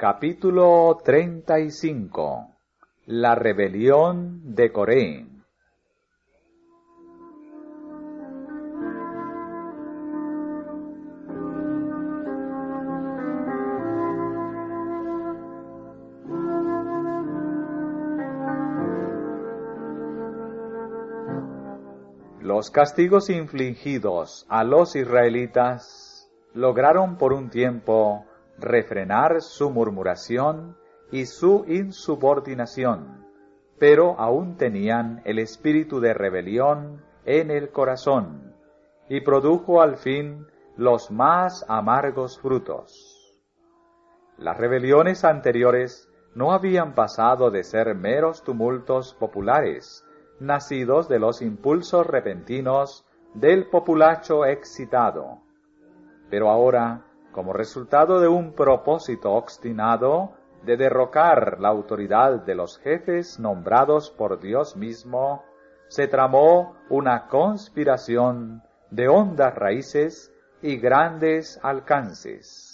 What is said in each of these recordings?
Capítulo 35. La rebelión de Coré. Los castigos infligidos a los israelitas lograron por un tiempo refrenar su murmuración y su insubordinación, pero aún tenían el espíritu de rebelión en el corazón, y produjo al fin los más amargos frutos. Las rebeliones anteriores no habían pasado de ser meros tumultos populares, nacidos de los impulsos repentinos del populacho excitado. Pero ahora, como resultado de un propósito obstinado de derrocar la autoridad de los jefes nombrados por Dios mismo, se tramó una conspiración de hondas raíces y grandes alcances.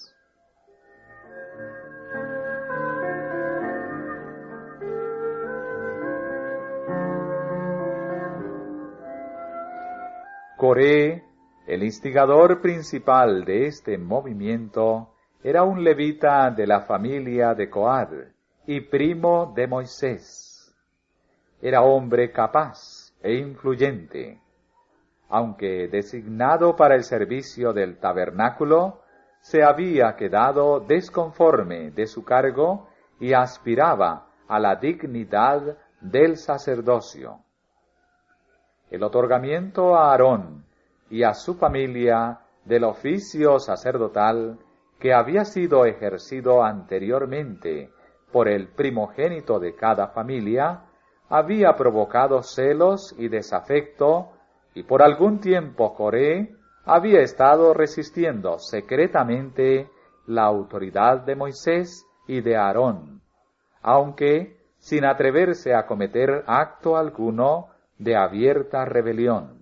Coré, el instigador principal de este movimiento, era un levita de la familia de Coad y primo de Moisés. Era hombre capaz e influyente. Aunque designado para el servicio del tabernáculo, se había quedado desconforme de su cargo y aspiraba a la dignidad del sacerdocio. El otorgamiento a Aarón y a su familia del oficio sacerdotal que había sido ejercido anteriormente por el primogénito de cada familia, había provocado celos y desafecto, y por algún tiempo Coré había estado resistiendo secretamente la autoridad de Moisés y de Aarón, aunque sin atreverse a cometer acto alguno de abierta rebelión.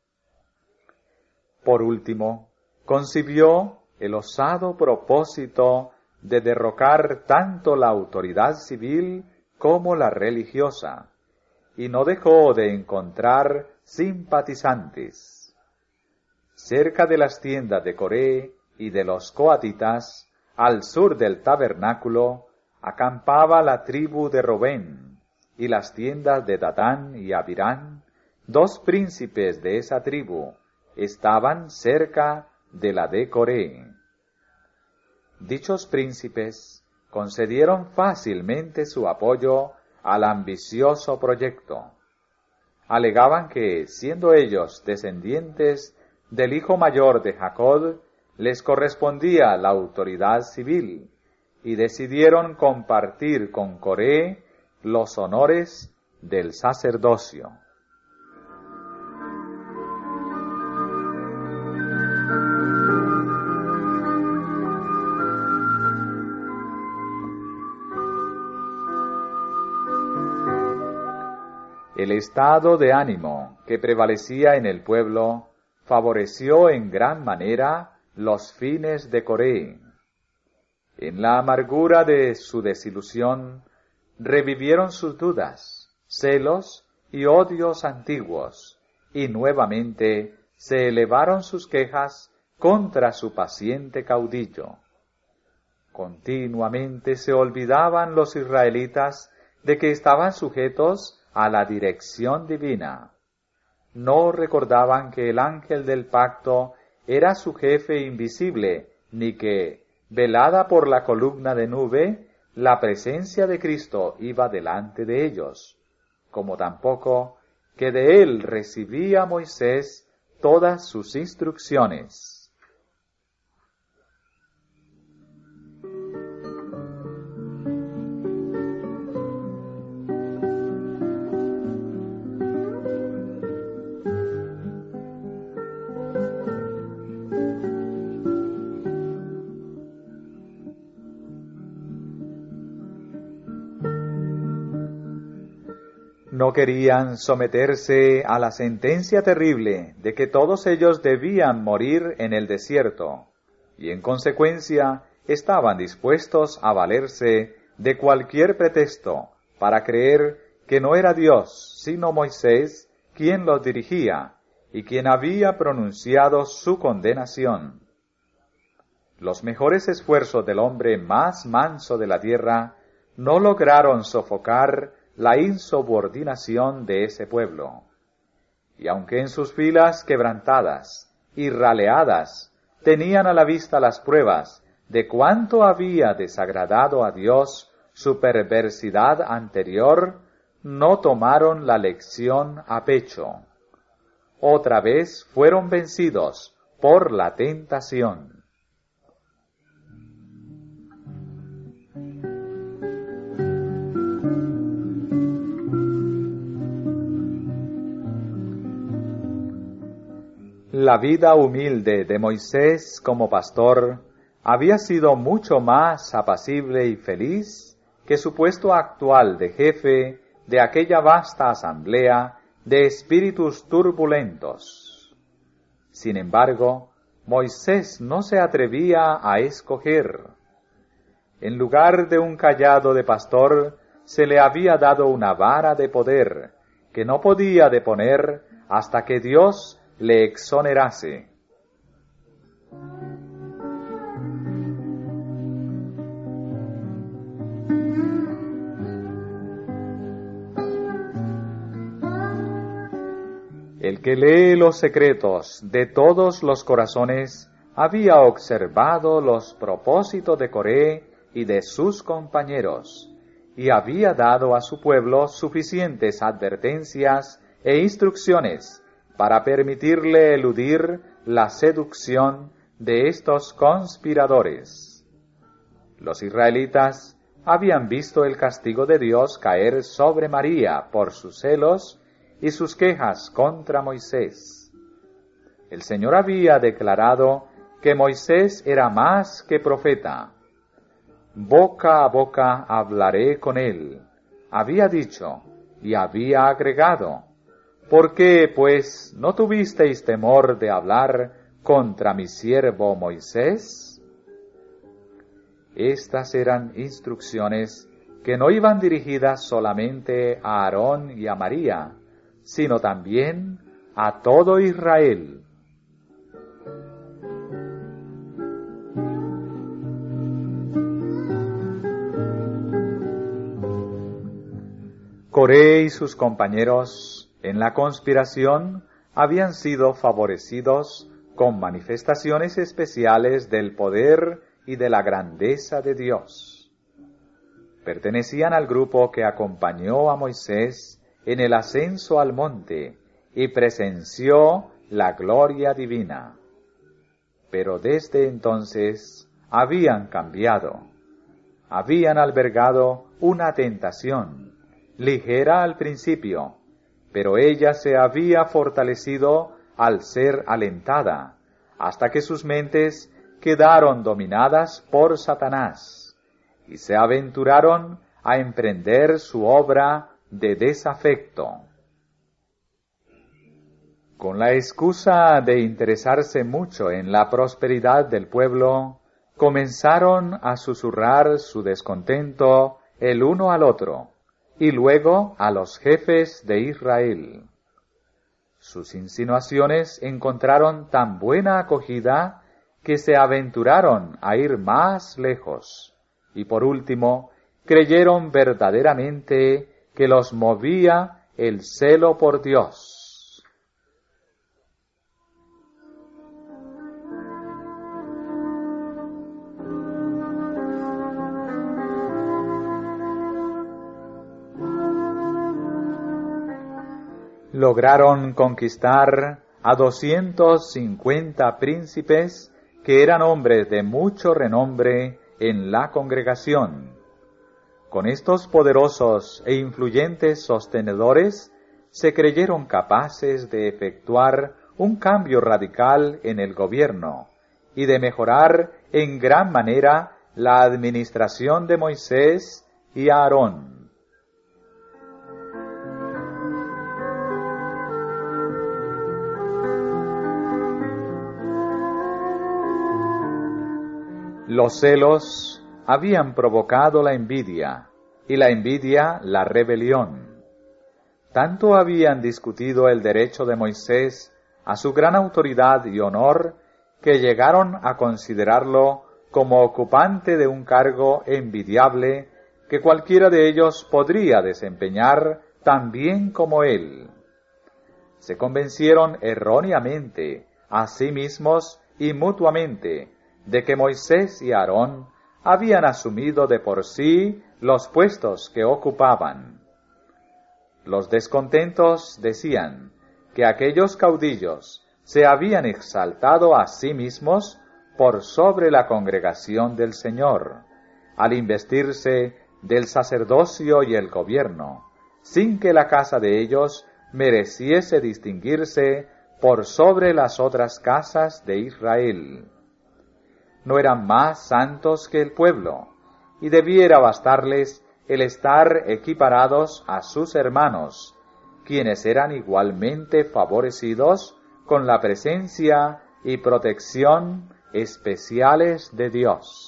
Por último, concibió el osado propósito de derrocar tanto la autoridad civil como la religiosa, y no dejó de encontrar simpatizantes. Cerca de las tiendas de Coré y de los coatitas, al sur del tabernáculo, acampaba la tribu de Robén, y las tiendas de Datán y Abirán, dos príncipes de esa tribu, estaban cerca de la de Coré. Dichos príncipes concedieron fácilmente su apoyo al ambicioso proyecto. Alegaban que, siendo ellos descendientes del hijo mayor de Jacob, les correspondía la autoridad civil, y decidieron compartir con Coré los honores del sacerdocio. El estado de ánimo que prevalecía en el pueblo favoreció en gran manera los fines de Coré. En la amargura de su desilusión, revivieron sus dudas, celos y odios antiguos, y nuevamente se elevaron sus quejas contra su paciente caudillo. Continuamente se olvidaban los israelitas de que estaban sujetos a la dirección divina. No recordaban que el ángel del pacto era su jefe invisible, ni que, velada por la columna de nube, la presencia de Cristo iba delante de ellos, como tampoco que de él recibía Moisés todas sus instrucciones. No querían someterse a la sentencia terrible de que todos ellos debían morir en el desierto, y en consecuencia estaban dispuestos a valerse de cualquier pretexto para creer que no era Dios, sino Moisés, quien los dirigía y quien había pronunciado su condenación. Los mejores esfuerzos del hombre más manso de la tierra no lograron sofocar la insubordinación de ese pueblo. Y aunque en sus filas quebrantadas y raleadas tenían a la vista las pruebas de cuánto había desagradado a Dios su perversidad anterior, no tomaron la lección a pecho. Otra vez fueron vencidos por la tentación. La vida humilde de Moisés como pastor había sido mucho más apacible y feliz que su puesto actual de jefe de aquella vasta asamblea de espíritus turbulentos. Sin embargo, Moisés no se atrevía a escoger. En lugar de un cayado de pastor, se le había dado una vara de poder que no podía deponer hasta que Dios le exonerase. El que lee los secretos de todos los corazones había observado los propósitos de Coré y de sus compañeros, y había dado a su pueblo suficientes advertencias e instrucciones para permitirle eludir la seducción de estos conspiradores. Los israelitas habían visto el castigo de Dios caer sobre María por sus celos y sus quejas contra Moisés. El Señor había declarado que Moisés era más que profeta. Boca a boca hablaré con él, había dicho, y había agregado: ¿por qué, pues, no tuvisteis temor de hablar contra mi siervo Moisés? Estas eran instrucciones que no iban dirigidas solamente a Aarón y a María, sino también a todo Israel. Coré y sus compañeros en la conspiración habían sido favorecidos con manifestaciones especiales del poder y de la grandeza de Dios. Pertenecían al grupo que acompañó a Moisés en el ascenso al monte y presenció la gloria divina. Pero desde entonces habían cambiado. Habían albergado una tentación, ligera al principio, pero ella se había fortalecido al ser alentada, hasta que sus mentes quedaron dominadas por Satanás, y se aventuraron a emprender su obra de desafecto. Con la excusa de interesarse mucho en la prosperidad del pueblo, comenzaron a susurrar su descontento el uno al otro, y luego a los jefes de Israel. Sus insinuaciones encontraron tan buena acogida que se aventuraron a ir más lejos, y por último creyeron verdaderamente que los movía el celo por Dios. Lograron conquistar a 250 príncipes que eran hombres de mucho renombre en la congregación. Con estos poderosos e influyentes sostenedores se creyeron capaces de efectuar un cambio radical en el gobierno y de mejorar en gran manera la administración de Moisés y Aarón. Los celos habían provocado la envidia, y la envidia la rebelión. Tanto habían discutido el derecho de Moisés a su gran autoridad y honor, que llegaron a considerarlo como ocupante de un cargo envidiable que cualquiera de ellos podría desempeñar tan bien como él. Se convencieron erróneamente a sí mismos y mutuamente de que Moisés y Aarón habían asumido de por sí los puestos que ocupaban. Los descontentos decían que aquellos caudillos se habían exaltado a sí mismos por sobre la congregación del Señor, al investirse del sacerdocio y el gobierno, sin que la casa de ellos mereciese distinguirse por sobre las otras casas de Israel. No eran más santos que el pueblo, y debiera bastarles el estar equiparados a sus hermanos, quienes eran igualmente favorecidos con la presencia y protección especiales de Dios.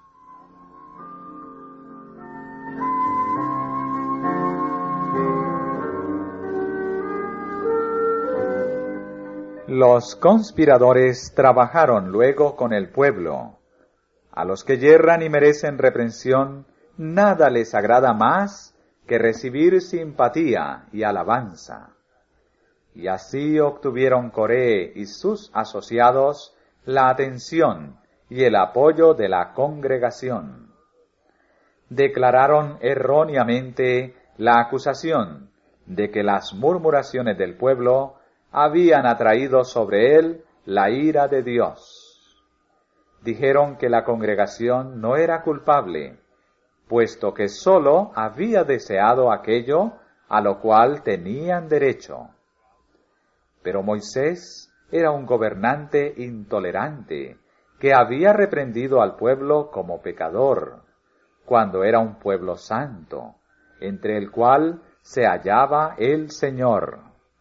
Los conspiradores trabajaron luego con el pueblo. A los que yerran y merecen reprensión, nada les agrada más que recibir simpatía y alabanza. Y así obtuvieron Coré y sus asociados la atención y el apoyo de la congregación. Declararon erróneamente la acusación de que las murmuraciones del pueblo habían atraído sobre él la ira de Dios. Dijeron que la congregación no era culpable, puesto que sólo había deseado aquello a lo cual tenían derecho. Pero Moisés era un gobernante intolerante, que había reprendido al pueblo como pecador, cuando era un pueblo santo, entre el cual se hallaba el Señor.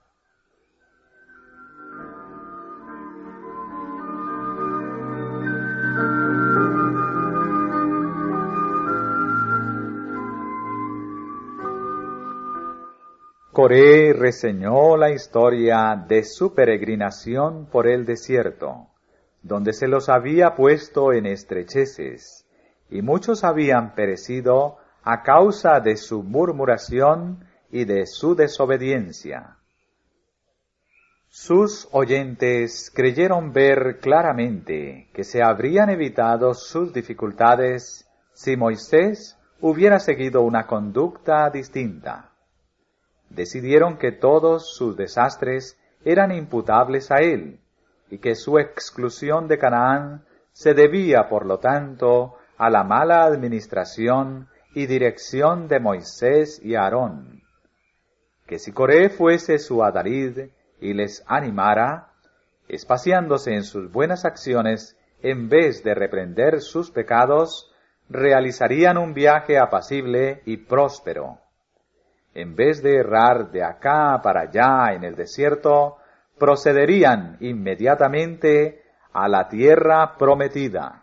Coré reseñó la historia de su peregrinación por el desierto, donde se los había puesto en estrecheces, y muchos habían perecido a causa de su murmuración y de su desobediencia. Sus oyentes creyeron ver claramente que se habrían evitado sus dificultades si Moisés hubiera seguido una conducta distinta. Decidieron que todos sus desastres eran imputables a él, y que su exclusión de Canaán se debía, por lo tanto, a la mala administración y dirección de Moisés y Aarón. Que si Coré fuese su adalid y les animara, espaciándose en sus buenas acciones, en vez de reprender sus pecados, realizarían un viaje apacible y próspero. En vez de errar de acá para allá en el desierto, procederían inmediatamente a la tierra prometida.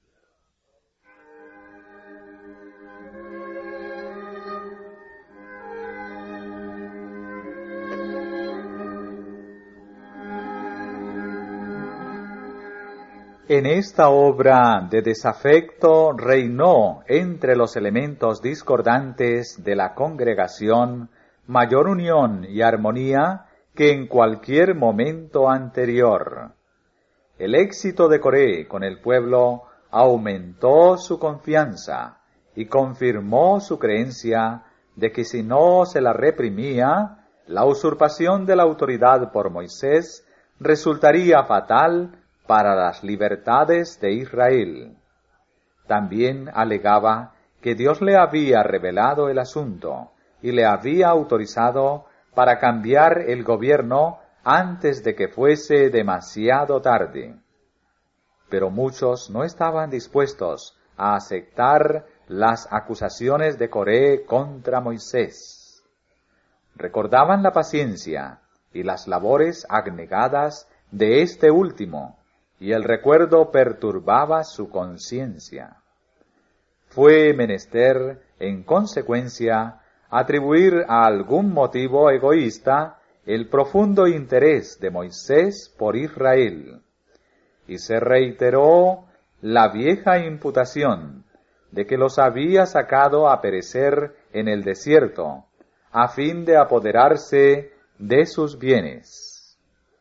En esta obra de desafecto reinó entre los elementos discordantes de la congregación mayor unión y armonía que en cualquier momento anterior. El éxito de Coré con el pueblo aumentó su confianza y confirmó su creencia de que si no se la reprimía, la usurpación de la autoridad por Moisés resultaría fatal para las libertades de Israel. También alegaba que Dios le había revelado el asunto y le había autorizado para cambiar el gobierno antes de que fuese demasiado tarde. Pero muchos no estaban dispuestos a aceptar las acusaciones de Coré contra Moisés. Recordaban la paciencia y las labores abnegadas de este último, y el recuerdo perturbaba su conciencia. Fue menester, en consecuencia, atribuir a algún motivo egoísta el profundo interés de Moisés por Israel, y se reiteró la vieja imputación de que los había sacado a perecer en el desierto, a fin de apoderarse de sus bienes.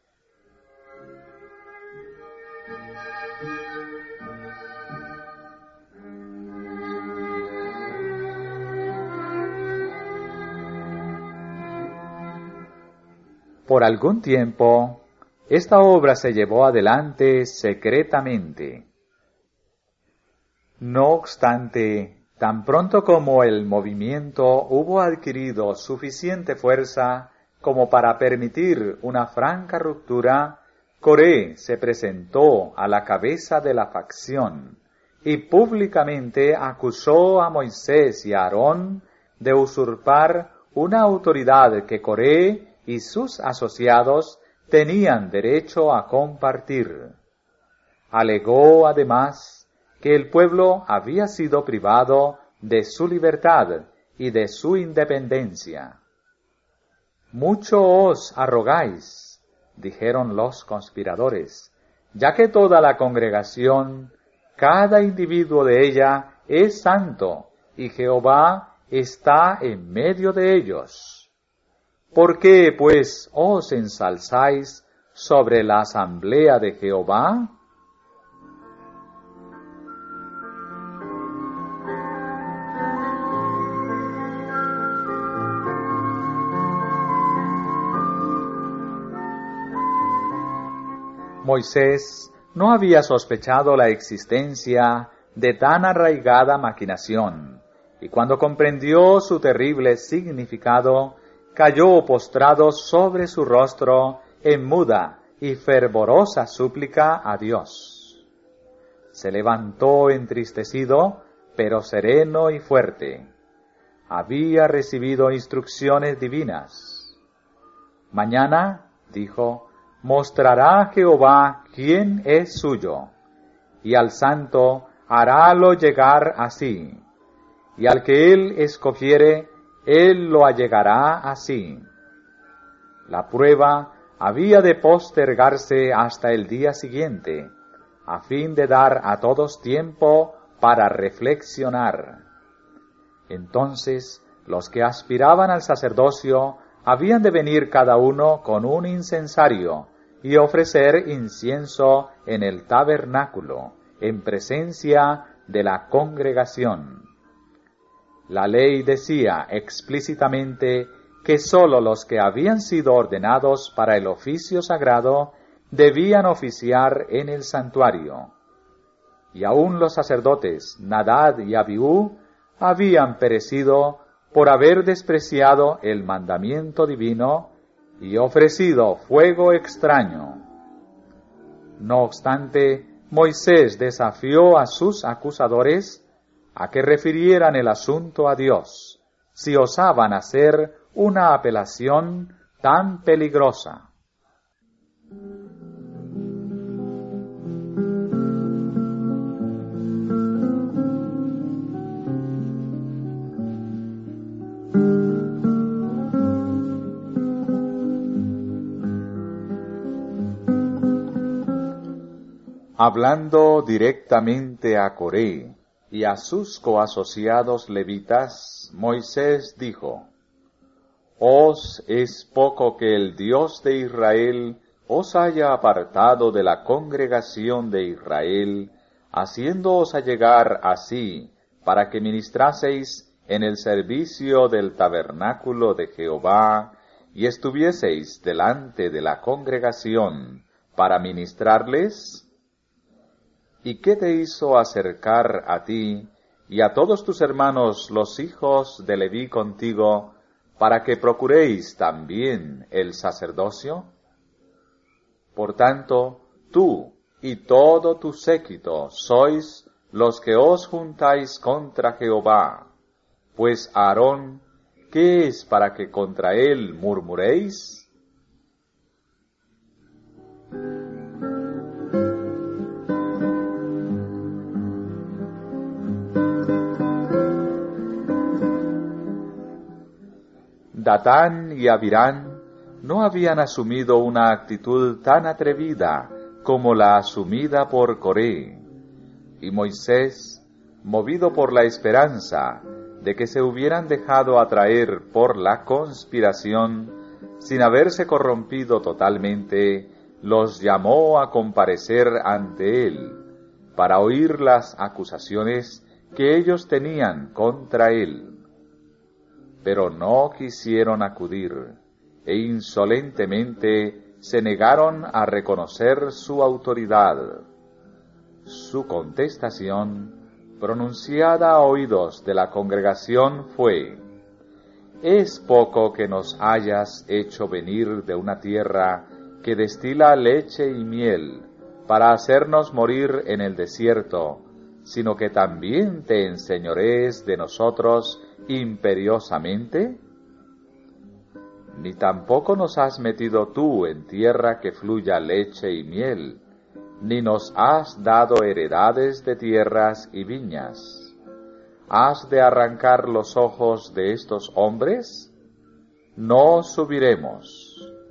Por algún tiempo, esta obra se llevó adelante secretamente. No obstante, tan pronto como el movimiento hubo adquirido suficiente fuerza como para permitir una franca ruptura, Coré se presentó a la cabeza de la facción y públicamente acusó a Moisés y a Aarón de usurpar una autoridad que Coré y sus asociados tenían derecho a compartir. Alegó además que el pueblo había sido privado de su libertad y de su independencia. Mucho os arrogáis, dijeron los conspiradores, ya que toda la congregación, cada individuo de ella, es santo, y Jehová está en medio de ellos. ¿Por qué, pues, os ensalzáis sobre la asamblea de Jehová? Moisés no había sospechado la existencia de tan arraigada maquinación, y cuando comprendió su terrible significado, cayó postrado sobre su rostro en muda y fervorosa súplica a Dios. Se levantó entristecido, pero sereno y fuerte. Había recibido instrucciones divinas. Mañana, dijo, mostrará Jehová quién es suyo, y al santo harálo llegar así, y al que él escogiere, él lo allegará así. La prueba había de postergarse hasta el día siguiente, a fin de dar a todos tiempo para reflexionar. Entonces, los que aspiraban al sacerdocio habían de venir cada uno con un incensario y ofrecer incienso en el tabernáculo, en presencia de la congregación. La ley decía explícitamente que sólo los que habían sido ordenados para el oficio sagrado debían oficiar en el santuario. Y aún los sacerdotes Nadab y Abiú habían perecido por haber despreciado el mandamiento divino y ofrecido fuego extraño. No obstante, Moisés desafió a sus acusadores a que refirieran el asunto a Dios, si osaban hacer una apelación tan peligrosa. Hablando directamente a Coré y a sus coasociados levitas, Moisés dijo: «¿Os es poco que el Dios de Israel os haya apartado de la congregación de Israel, haciéndoos allegar así, para que ministraseis en el servicio del tabernáculo de Jehová, y estuvieseis delante de la congregación para ministrarles? ¿Y qué te hizo acercar a ti y a todos tus hermanos los hijos de Leví contigo, para que procuréis también el sacerdocio? Por tanto, tú y todo tu séquito sois los que os juntáis contra Jehová, pues Aarón, ¿qué es para que contra él murmuréis?» Datán y Abirán no habían asumido una actitud tan atrevida como la asumida por Coré, y Moisés, movido por la esperanza de que se hubieran dejado atraer por la conspiración, sin haberse corrompido totalmente, los llamó a comparecer ante él, para oír las acusaciones que ellos tenían contra él. Pero no quisieron acudir, e insolentemente se negaron a reconocer su autoridad. Su contestación, pronunciada a oídos de la congregación, fue: «¿Es poco que nos hayas hecho venir de una tierra que destila leche y miel, para hacernos morir en el desierto, sino que también te enseñorees de nosotros imperiosamente? Ni tampoco nos has metido tú en tierra que fluya leche y miel, ni nos has dado heredades de tierras y viñas. ¿Has de arrancar los ojos de estos hombres? No subiremos».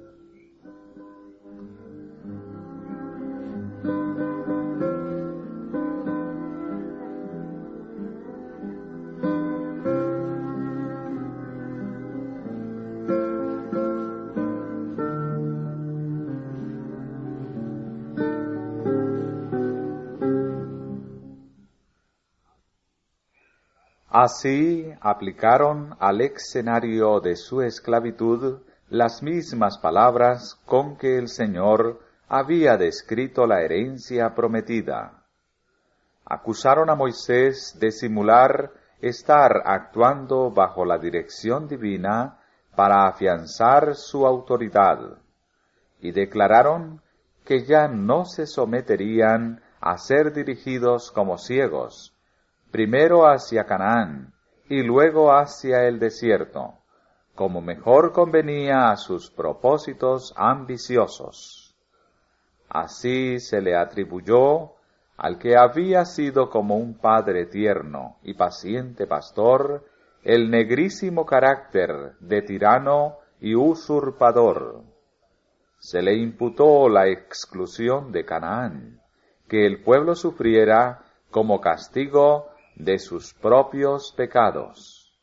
Así aplicaron al escenario de su esclavitud las mismas palabras con que el Señor había descrito la herencia prometida. Acusaron a Moisés de simular estar actuando bajo la dirección divina para afianzar su autoridad, y declararon que ya no se someterían a ser dirigidos como ciegos, primero hacia Canaán y luego hacia el desierto, como mejor convenía a sus propósitos ambiciosos. Así se le atribuyó al que había sido como un padre tierno y paciente pastor el negrísimo carácter de tirano y usurpador. Se le imputó la exclusión de Canaán, que el pueblo sufriera como castigo de sus propios pecados.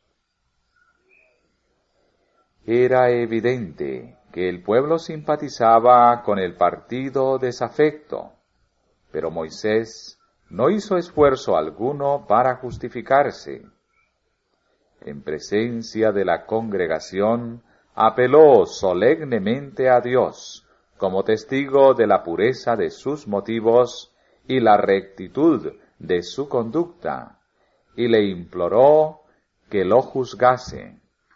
Era evidente que el pueblo simpatizaba con el partido desafecto, pero Moisés no hizo esfuerzo alguno para justificarse. En presencia de la congregación, apeló solemnemente a Dios como testigo de la pureza de sus motivos y la rectitud de su conducta, y le imploró que lo juzgase.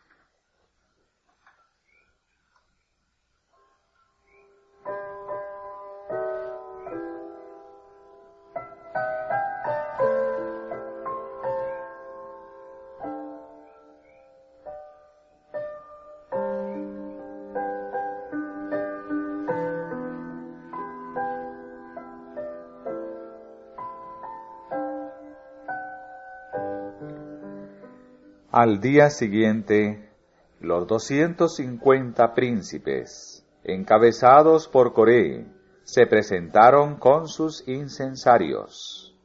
Al día siguiente, los 250 príncipes, encabezados por Coré, se presentaron con sus incensarios.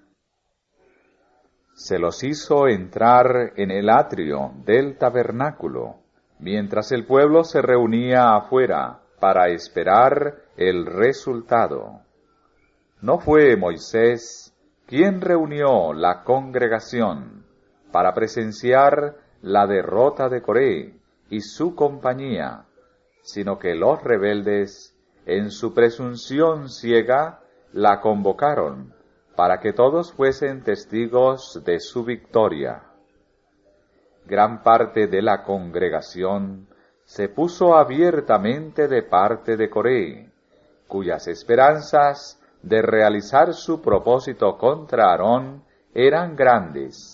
Se los hizo entrar en el atrio del tabernáculo, mientras el pueblo se reunía afuera para esperar el resultado. No fue Moisés quien reunió la congregación para presenciar la derrota de Coré y su compañía, sino que los rebeldes, en su presunción ciega, la convocaron para que todos fuesen testigos de su victoria. Gran parte de la congregación se puso abiertamente de parte de Coré, cuyas esperanzas de realizar su propósito contra Aarón eran grandes.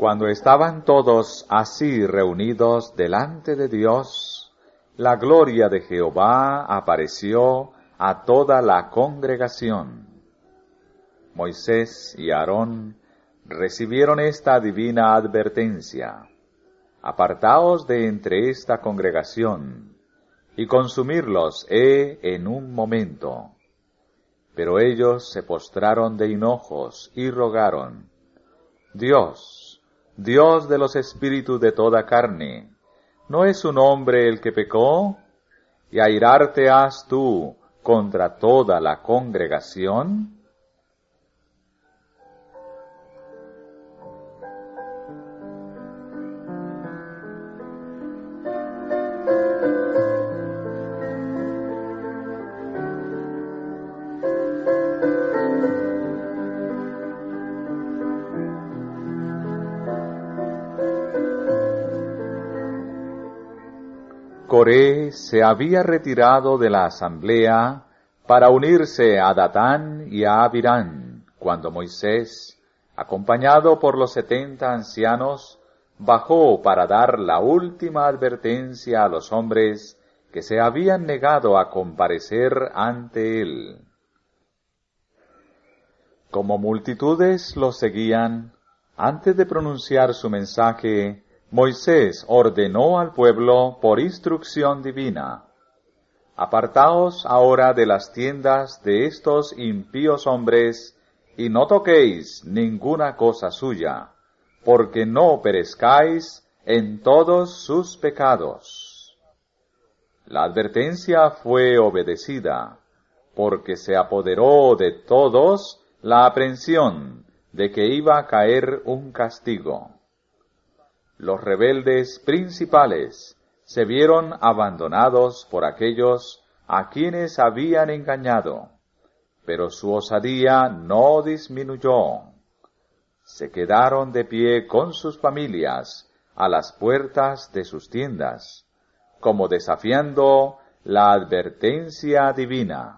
Cuando estaban todos así reunidos delante de Dios, la gloria de Jehová apareció a toda la congregación. Moisés y Aarón recibieron esta divina advertencia: apartaos de entre esta congregación, y consumirlos he en un momento. Pero ellos se postraron de hinojos y rogaron: Dios, Dios de los espíritus de toda carne, ¿no es un hombre el que pecó? ¿Y airarte has tú contra toda la congregación? Coré se había retirado de la asamblea para unirse a Datán y a Abirán, cuando Moisés, acompañado por los 70 ancianos, bajó para dar la última advertencia a los hombres que se habían negado a comparecer ante él. Como multitudes lo seguían, antes de pronunciar su mensaje, Moisés ordenó al pueblo por instrucción divina: apartaos ahora de las tiendas de estos impíos hombres, y no toquéis ninguna cosa suya, porque no perezcáis en todos sus pecados. La advertencia fue obedecida, porque se apoderó de todos la aprensión de que iba a caer un castigo. Los rebeldes principales se vieron abandonados por aquellos a quienes habían engañado, pero su osadía no disminuyó. Se quedaron de pie con sus familias a las puertas de sus tiendas, como desafiando la advertencia divina.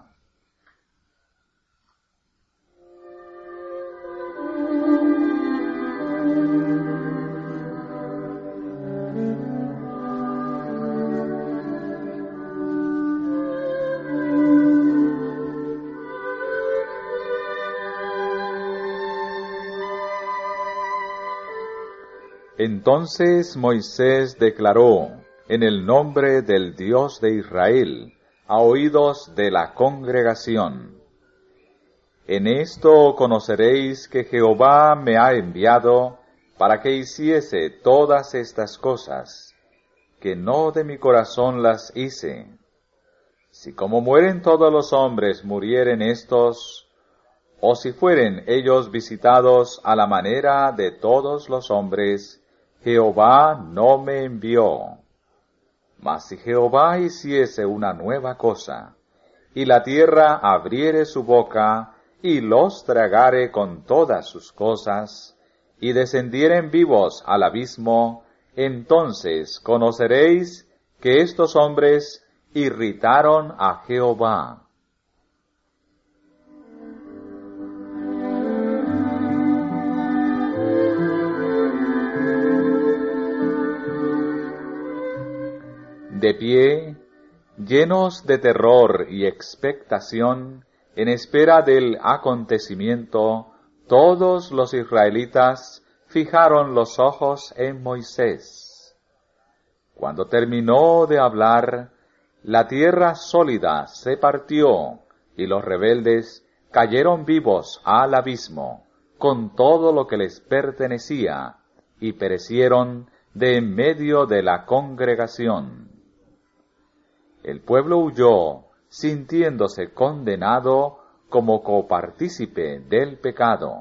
Entonces Moisés declaró, en el nombre del Dios de Israel, a oídos de la congregación: en esto conoceréis que Jehová me ha enviado para que hiciese todas estas cosas, que no de mi corazón las hice. Si como mueren todos los hombres murieren estos, o si fueren ellos visitados a la manera de todos los hombres, Jehová no me envió. Mas si Jehová hiciese una nueva cosa, y la tierra abriere su boca, y los tragare con todas sus cosas, y descendieren vivos al abismo, entonces conoceréis que estos hombres irritaron a Jehová. De pie, llenos de terror y expectación, en espera del acontecimiento, todos los israelitas fijaron los ojos en Moisés. Cuando terminó de hablar, la tierra sólida se partió, y los rebeldes cayeron vivos al abismo, con todo lo que les pertenecía, y perecieron de en medio de la congregación. El pueblo huyó, sintiéndose condenado como copartícipe del pecado.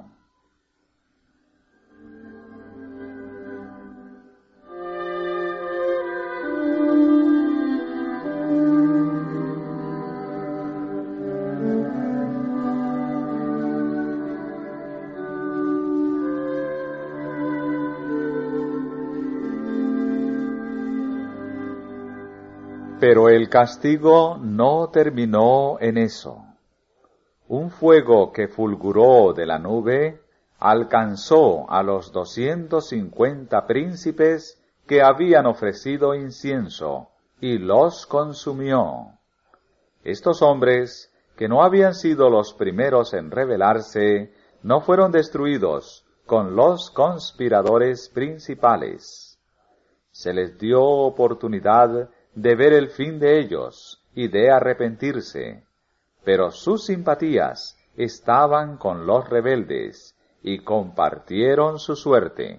Pero el castigo no terminó en eso. Un fuego que fulguró de la nube alcanzó a los 250 príncipes que habían ofrecido incienso, y los consumió. Estos hombres, que no habían sido los primeros en rebelarse, no fueron destruidos con los conspiradores principales. Se les dio oportunidad de ver el fin de ellos y de arrepentirse, pero sus simpatías estaban con los rebeldes y compartieron su suerte.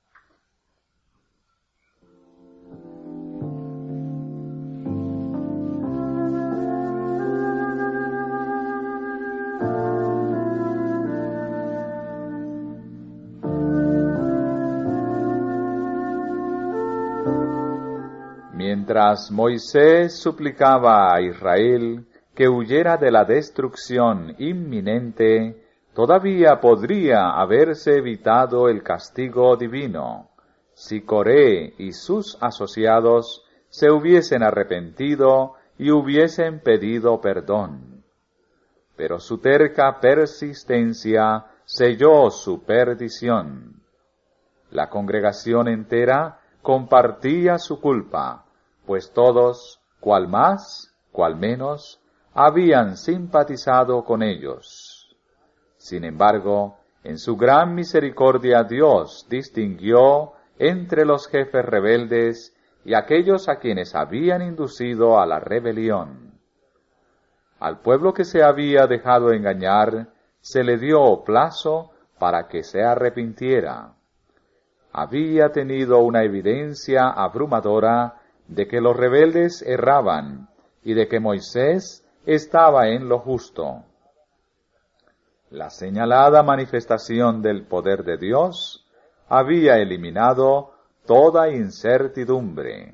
Mientras Moisés suplicaba a Israel que huyera de la destrucción inminente, todavía podría haberse evitado el castigo divino, si Coré y sus asociados se hubiesen arrepentido y hubiesen pedido perdón. Pero su terca persistencia selló su perdición. La congregación entera compartía su culpa, pues todos, cual más, cual menos, habían simpatizado con ellos. Sin embargo, en su gran misericordia Dios distinguió entre los jefes rebeldes y aquellos a quienes habían inducido a la rebelión. Al pueblo que se había dejado engañar, se le dio plazo para que se arrepintiera. Había tenido una evidencia abrumadora de que los rebeldes erraban y de que Moisés estaba en lo justo. La señalada manifestación del poder de Dios había eliminado toda incertidumbre.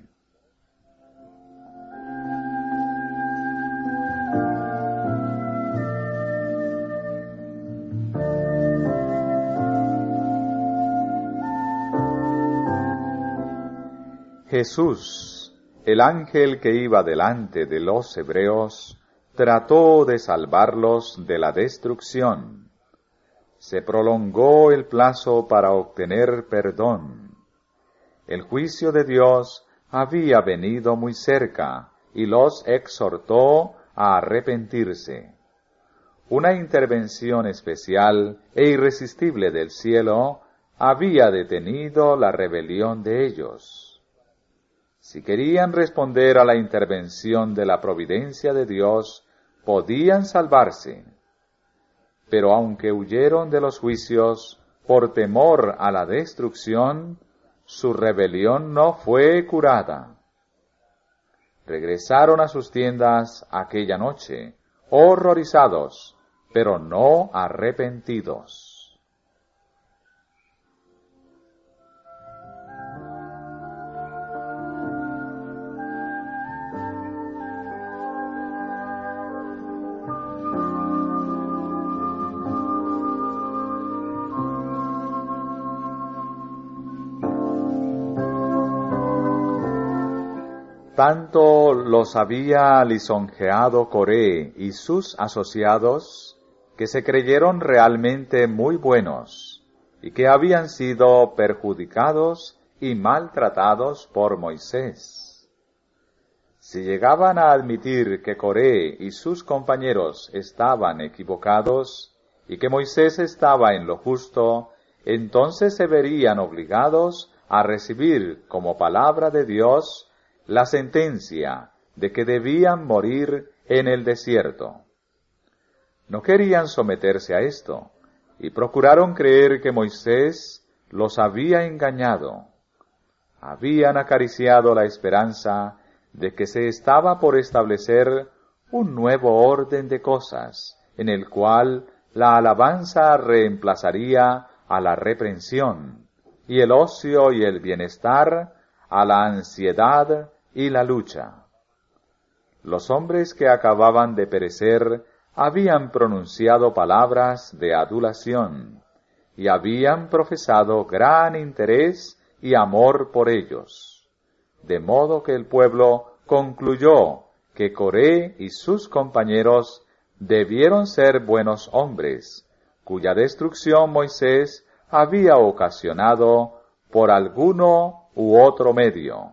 Jesús, el ángel que iba delante de los hebreos, trató de salvarlos de la destrucción. Se prolongó el plazo para obtener perdón. El juicio de Dios había venido muy cerca y los exhortó a arrepentirse. Una intervención especial e irresistible del cielo había detenido la rebelión de ellos. Si querían responder a la intervención de la providencia de Dios, podían salvarse. Pero aunque huyeron de los juicios por temor a la destrucción, su rebelión no fue curada. Regresaron a sus tiendas aquella noche, horrorizados, pero no arrepentidos. Tanto los había lisonjeado Coré y sus asociados, que se creyeron realmente muy buenos, y que habían sido perjudicados y maltratados por Moisés. Si llegaban a admitir que Coré y sus compañeros estaban equivocados, y que Moisés estaba en lo justo, entonces se verían obligados a recibir como palabra de Dios la sentencia de que debían morir en el desierto. No querían someterse a esto, y procuraron creer que Moisés los había engañado. Habían acariciado la esperanza de que se estaba por establecer un nuevo orden de cosas, en el cual la alabanza reemplazaría a la reprensión, y el ocio y el bienestar a la ansiedad y la lucha. Los hombres que acababan de perecer habían pronunciado palabras de adulación y habían profesado gran interés y amor por ellos, de modo que el pueblo concluyó que Coré y sus compañeros debieron ser buenos hombres, cuya destrucción Moisés había ocasionado por alguno u otro medio.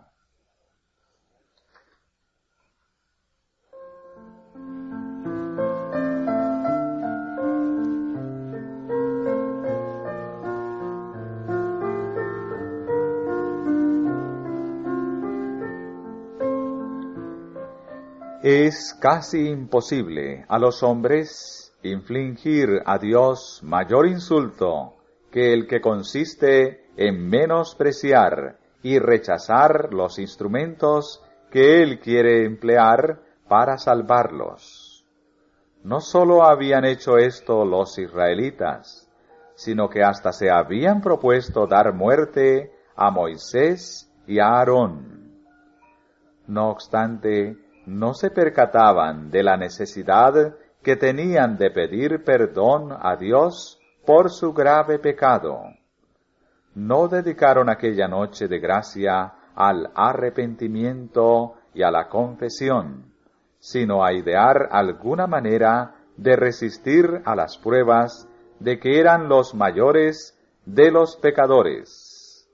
Es casi imposible a los hombres infligir a Dios mayor insulto que el que consiste en menospreciar y rechazar los instrumentos que Él quiere emplear para salvarlos. No sólo habían hecho esto los israelitas, sino que hasta se habían propuesto dar muerte a Moisés y a Aarón. No obstante, no se percataban de la necesidad que tenían de pedir perdón a Dios por su grave pecado. No dedicaron aquella noche de gracia al arrepentimiento y a la confesión, sino a idear alguna manera de resistir a las pruebas de que eran los mayores de los pecadores.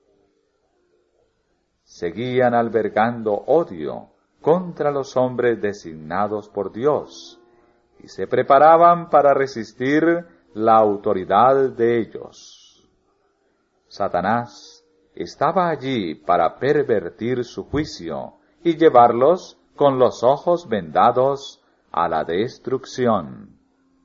Seguían albergando odio contra los hombres designados por Dios, y se preparaban para resistir la autoridad de ellos. Satanás estaba allí para pervertir su juicio y llevarlos con los ojos vendados a la destrucción.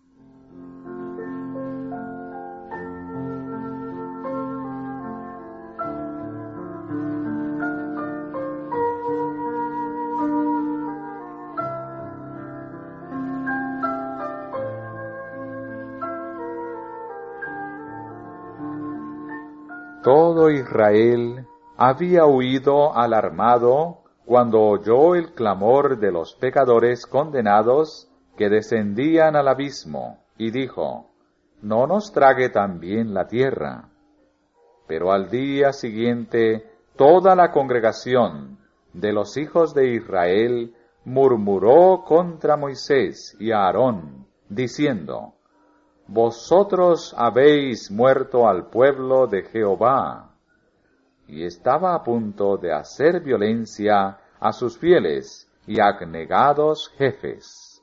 Todo Israel había huido alarmado cuando oyó el clamor de los pecadores condenados que descendían al abismo, y dijo: «¿No nos trague también la tierra?». Pero al día siguiente toda la congregación de los hijos de Israel murmuró contra Moisés y Aarón, diciendo: «Vosotros habéis muerto al pueblo de Jehová». Y estaba a punto de hacer violencia a sus fieles y abnegados jefes.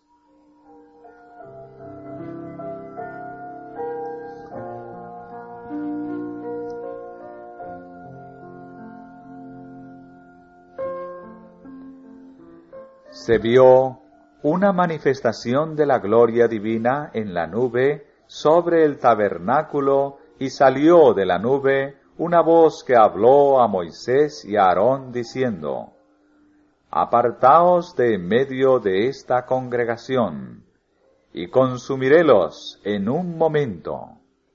Se vio una manifestación de la gloria divina en la nube sobre el tabernáculo, y salió de la nube una voz que habló a Moisés y a Aarón diciendo: «Apartaos de en medio de esta congregación, y consumirélos en un momento».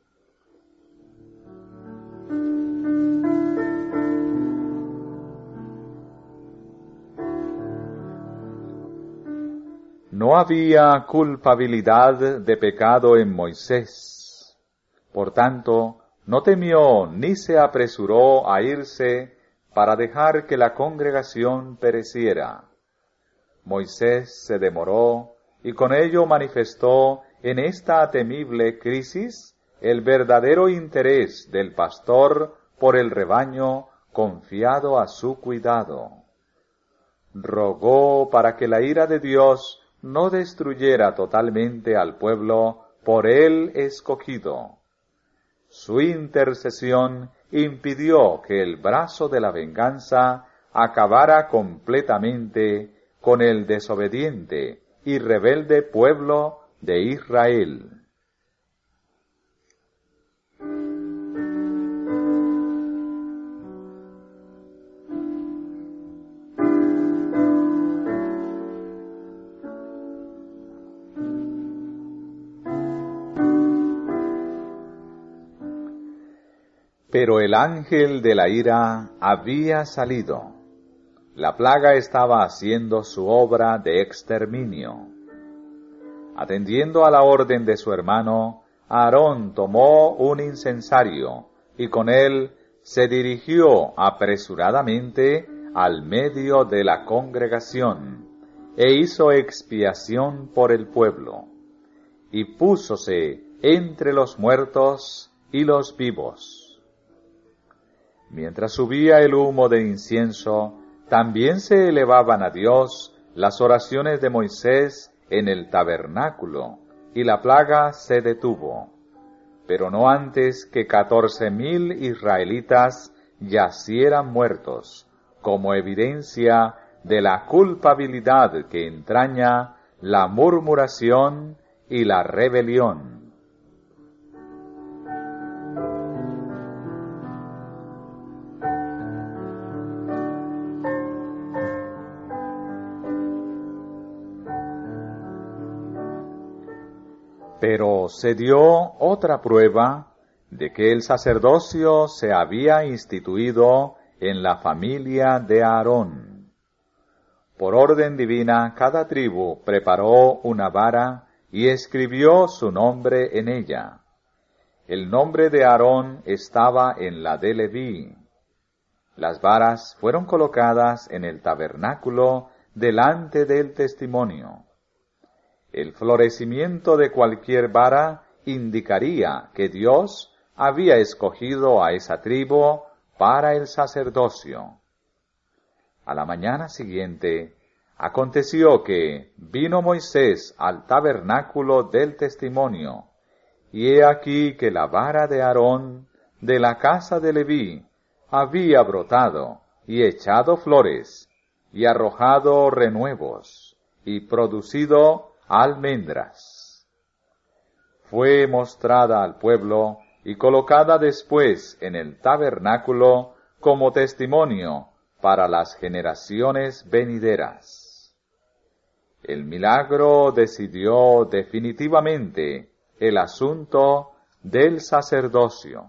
No había culpabilidad de pecado en Moisés. Por tanto, no temió ni se apresuró a irse para dejar que la congregación pereciera. Moisés se demoró y con ello manifestó en esta temible crisis el verdadero interés del pastor por el rebaño confiado a su cuidado. Rogó para que la ira de Dios no destruyera totalmente al pueblo por él escogido. Su intercesión impidió que el brazo de la venganza acabara completamente con el desobediente y rebelde pueblo de Israel. Pero el ángel de la ira había salido. La plaga estaba haciendo su obra de exterminio. Atendiendo a la orden de su hermano, Aarón tomó un incensario y con él se dirigió apresuradamente al medio de la congregación e hizo expiación por el pueblo. Y púsose entre los muertos y los vivos. Mientras subía el humo de incienso, también se elevaban a Dios las oraciones de Moisés en el tabernáculo, y la plaga se detuvo, pero no antes que 14,000 israelitas yacieran muertos, como evidencia de la culpabilidad que entraña la murmuración y la rebelión. Pero se dio otra prueba de que el sacerdocio se había instituido en la familia de Aarón. Por orden divina, cada tribu preparó una vara y escribió su nombre en ella. El nombre de Aarón estaba en la de Leví. Las varas fueron colocadas en el tabernáculo delante del testimonio. El florecimiento de cualquier vara indicaría que Dios había escogido a esa tribu para el sacerdocio. A la mañana siguiente, aconteció que vino Moisés al tabernáculo del testimonio, y he aquí que la vara de Aarón de la casa de Leví había brotado y echado flores, y arrojado renuevos, y producido almendras. Fue mostrada al pueblo y colocada después en el tabernáculo como testimonio para las generaciones venideras. El milagro decidió definitivamente el asunto del sacerdocio.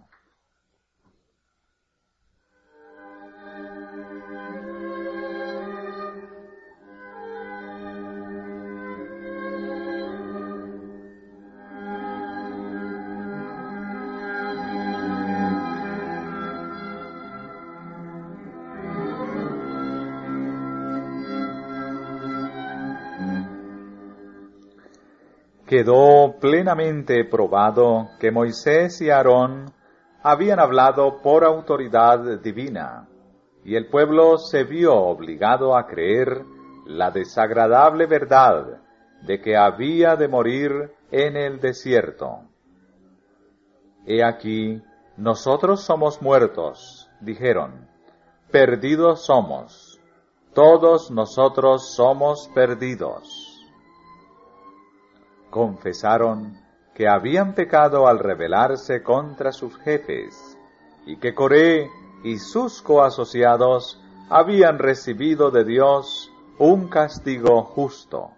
Quedó plenamente probado que Moisés y Aarón habían hablado por autoridad divina, y el pueblo se vio obligado a creer la desagradable verdad de que había de morir en el desierto. He aquí, nosotros somos muertos, dijeron, perdidos somos, todos nosotros somos perdidos. Confesaron que habían pecado al rebelarse contra sus jefes, y que Coré y sus coasociados habían recibido de Dios un castigo justo.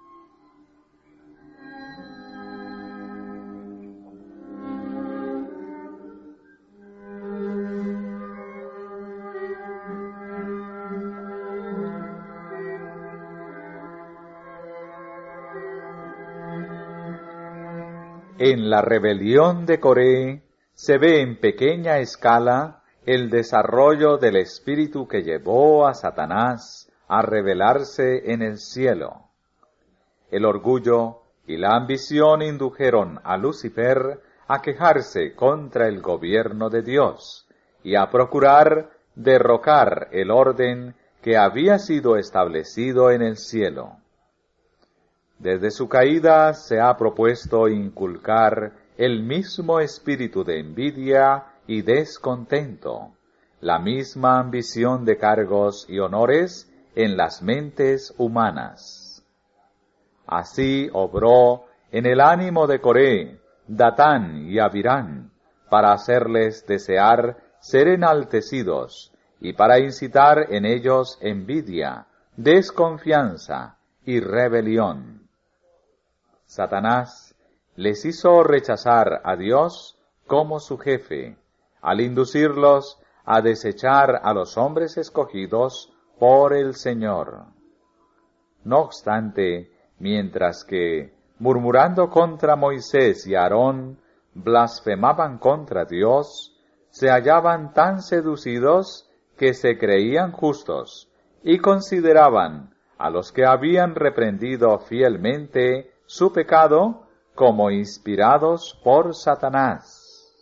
En la rebelión de Coré se ve en pequeña escala el desarrollo del espíritu que llevó a Satanás a rebelarse en el cielo. El orgullo y la ambición indujeron a Lucifer a quejarse contra el gobierno de Dios y a procurar derrocar el orden que había sido establecido en el cielo. Desde su caída se ha propuesto inculcar el mismo espíritu de envidia y descontento, la misma ambición de cargos y honores en las mentes humanas. Así obró en el ánimo de Coré, Datán y Abirán, para hacerles desear ser enaltecidos y para incitar en ellos envidia, desconfianza y rebelión. Satanás les hizo rechazar a Dios como su jefe, al inducirlos a desechar a los hombres escogidos por el Señor. No obstante, mientras que, murmurando contra Moisés y Aarón, blasfemaban contra Dios, se hallaban tan seducidos que se creían justos y consideraban a los que habían reprendido fielmente su pecado como inspirados por Satanás.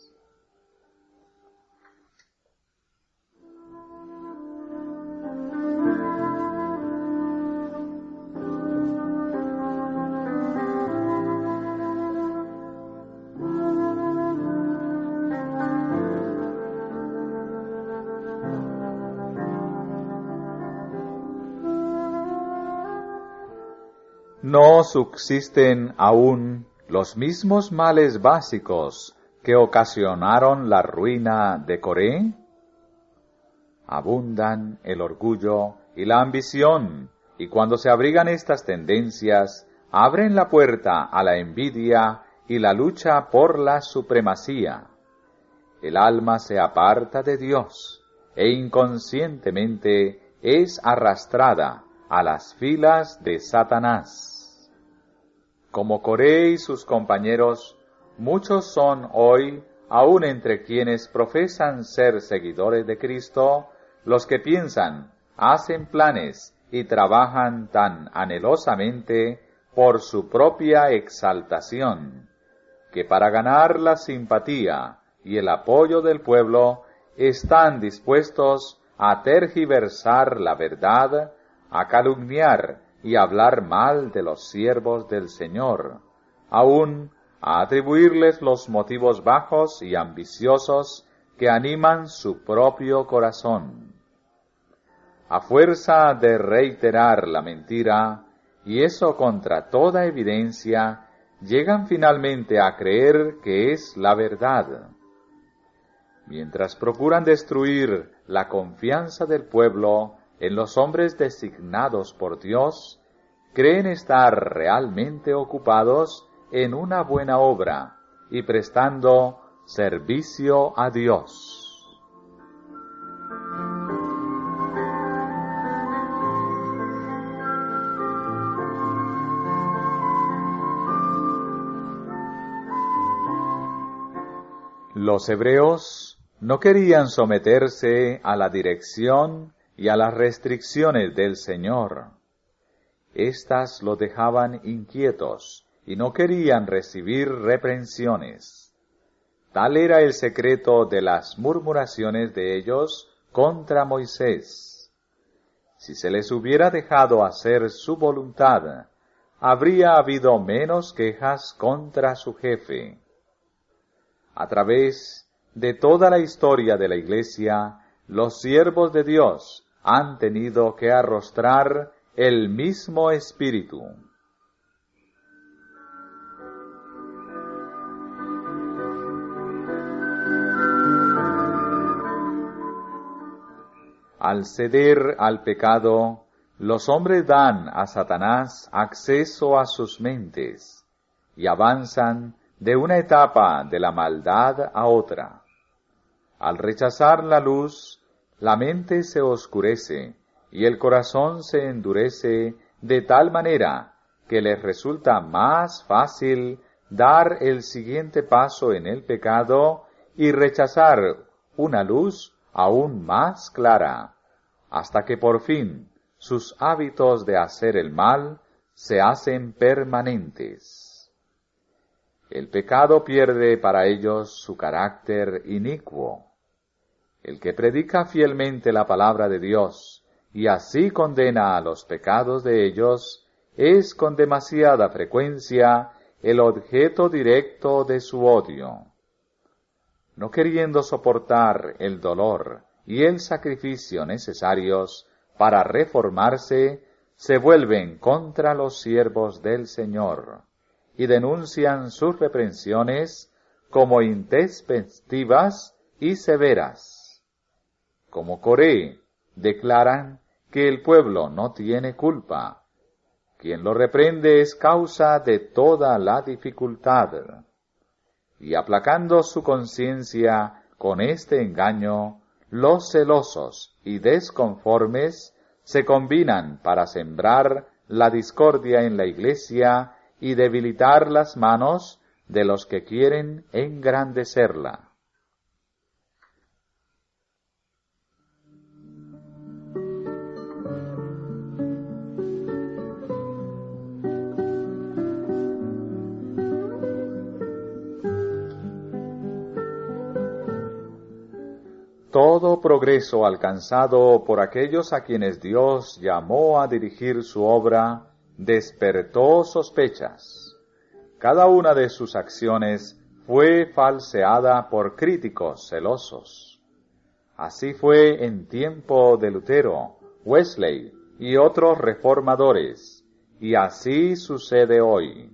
¿No subsisten aún los mismos males básicos que ocasionaron la ruina de Coré? Abundan el orgullo y la ambición, y cuando se abrigan estas tendencias, abren la puerta a la envidia y la lucha por la supremacía. El alma se aparta de Dios e inconscientemente es arrastrada a las filas de Satanás. Como Coré y sus compañeros, muchos son hoy, aun entre quienes profesan ser seguidores de Cristo, los que piensan, hacen planes y trabajan tan anhelosamente por su propia exaltación, que para ganar la simpatía y el apoyo del pueblo están dispuestos a tergiversar la verdad, a calumniar y hablar mal de los siervos del Señor, aún a atribuirles los motivos bajos y ambiciosos que animan su propio corazón. A fuerza de reiterar la mentira, y eso contra toda evidencia, llegan finalmente a creer que es la verdad. Mientras procuran destruir la confianza del pueblo en los hombres designados por Dios, creen estar realmente ocupados en una buena obra y prestando servicio a Dios. Los hebreos no querían someterse a la dirección y a las restricciones del Señor. Estas los dejaban inquietos y no querían recibir reprensiones. Tal era el secreto de las murmuraciones de ellos contra Moisés. Si se les hubiera dejado hacer su voluntad, habría habido menos quejas contra su jefe. A través de toda la historia de la Iglesia, los siervos de Dios han tenido que arrostrar el mismo espíritu. Al ceder al pecado, los hombres dan a Satanás acceso a sus mentes y avanzan de una etapa de la maldad a otra. Al rechazar la luz, la mente se oscurece y el corazón se endurece de tal manera que les resulta más fácil dar el siguiente paso en el pecado y rechazar una luz aún más clara, hasta que por fin sus hábitos de hacer el mal se hacen permanentes. El pecado pierde para ellos su carácter inicuo. El que predica fielmente la palabra de Dios y así condena a los pecados de ellos, es con demasiada frecuencia el objeto directo de su odio. No queriendo soportar el dolor y el sacrificio necesarios para reformarse, se vuelven contra los siervos del Señor y denuncian sus reprensiones como intempestivas y severas. Como Coré, declaran que el pueblo no tiene culpa. Quien lo reprende es causa de toda la dificultad. Y aplacando su conciencia con este engaño, los celosos y desconformes se combinan para sembrar la discordia en la Iglesia y debilitar las manos de los que quieren engrandecerla. Todo progreso alcanzado por aquellos a quienes Dios llamó a dirigir su obra despertó sospechas. Cada una de sus acciones fue falseada por críticos celosos. Así fue en tiempo de Lutero, Wesley y otros reformadores, y así sucede hoy.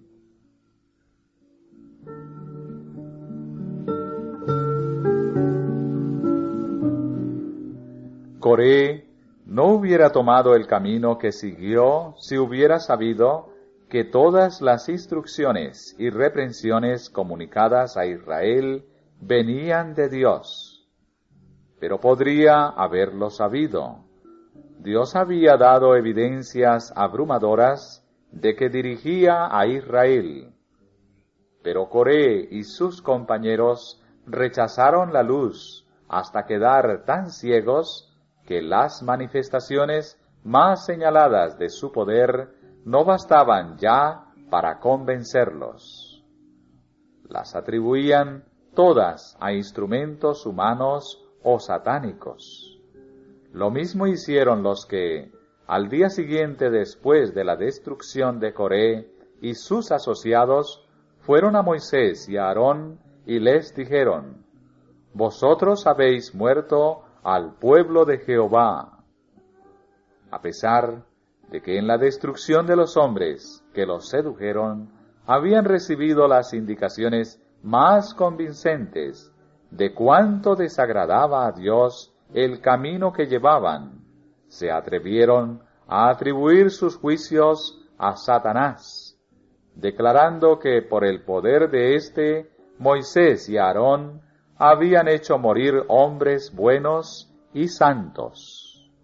Coré no hubiera tomado el camino que siguió si hubiera sabido que todas las instrucciones y reprensiones comunicadas a Israel venían de Dios. Pero podría haberlo sabido. Dios había dado evidencias abrumadoras de que dirigía a Israel. Pero Coré y sus compañeros rechazaron la luz hasta quedar tan ciegos que las manifestaciones más señaladas de su poder no bastaban ya para convencerlos. Las atribuían todas a instrumentos humanos o satánicos. Lo mismo hicieron los que, al día siguiente después de la destrucción de Coré y sus asociados, fueron a Moisés y a Aarón y les dijeron: «Vosotros habéis muerto al pueblo de Jehová». A pesar de que en la destrucción de los hombres que los sedujeron habían recibido las indicaciones más convincentes de cuánto desagradaba a Dios el camino que llevaban, se atrevieron a atribuir sus juicios a Satanás, declarando que por el poder de éste, Moisés y Aarón habían hecho morir hombres buenos y santos.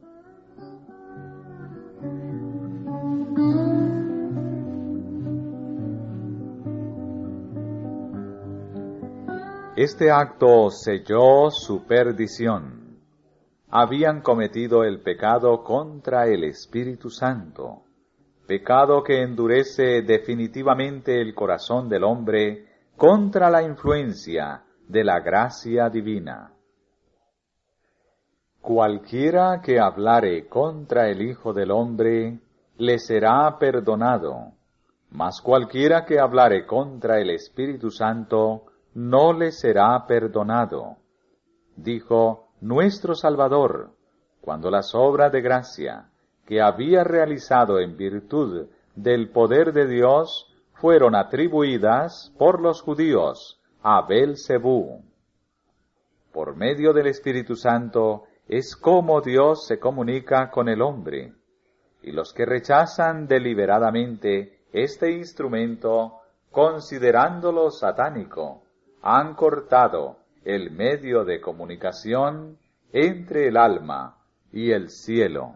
Este acto selló su perdición. Habían cometido el pecado contra el Espíritu Santo, pecado que endurece definitivamente el corazón del hombre contra la influencia de la gracia divina. Cualquiera que hablare contra el Hijo del Hombre, le será perdonado, mas cualquiera que hablare contra el Espíritu Santo, no le será perdonado. Dijo nuestro Salvador, cuando las obras de gracia que había realizado en virtud del poder de Dios fueron atribuidas por los judíos a Belcebú. Por medio del Espíritu Santo es como Dios se comunica con el hombre, y los que rechazan deliberadamente este instrumento, considerándolo satánico, han cortado el medio de comunicación entre el alma y el cielo.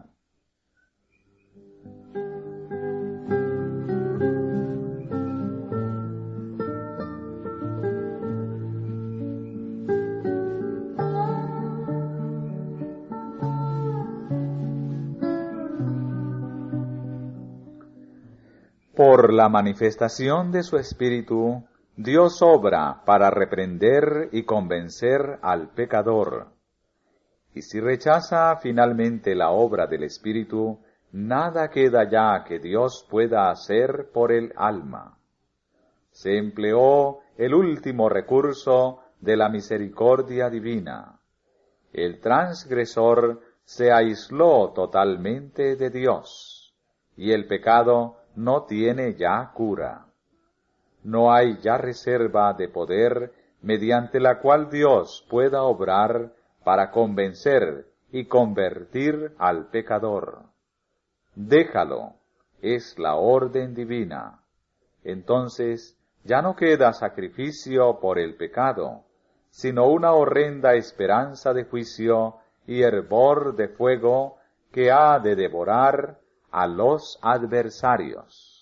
Por la manifestación de su Espíritu, Dios obra para reprender y convencer al pecador. Y si rechaza finalmente la obra del Espíritu, nada queda ya que Dios pueda hacer por el alma. Se empleó el último recurso de la misericordia divina. El transgresor se aisló totalmente de Dios, y el pecado no tiene ya cura. No hay ya reserva de poder mediante la cual Dios pueda obrar para convencer y convertir al pecador. Déjalo, es la orden divina. Entonces ya no queda sacrificio por el pecado, sino una horrenda esperanza de juicio y hervor de fuego que ha de devorar a los adversarios.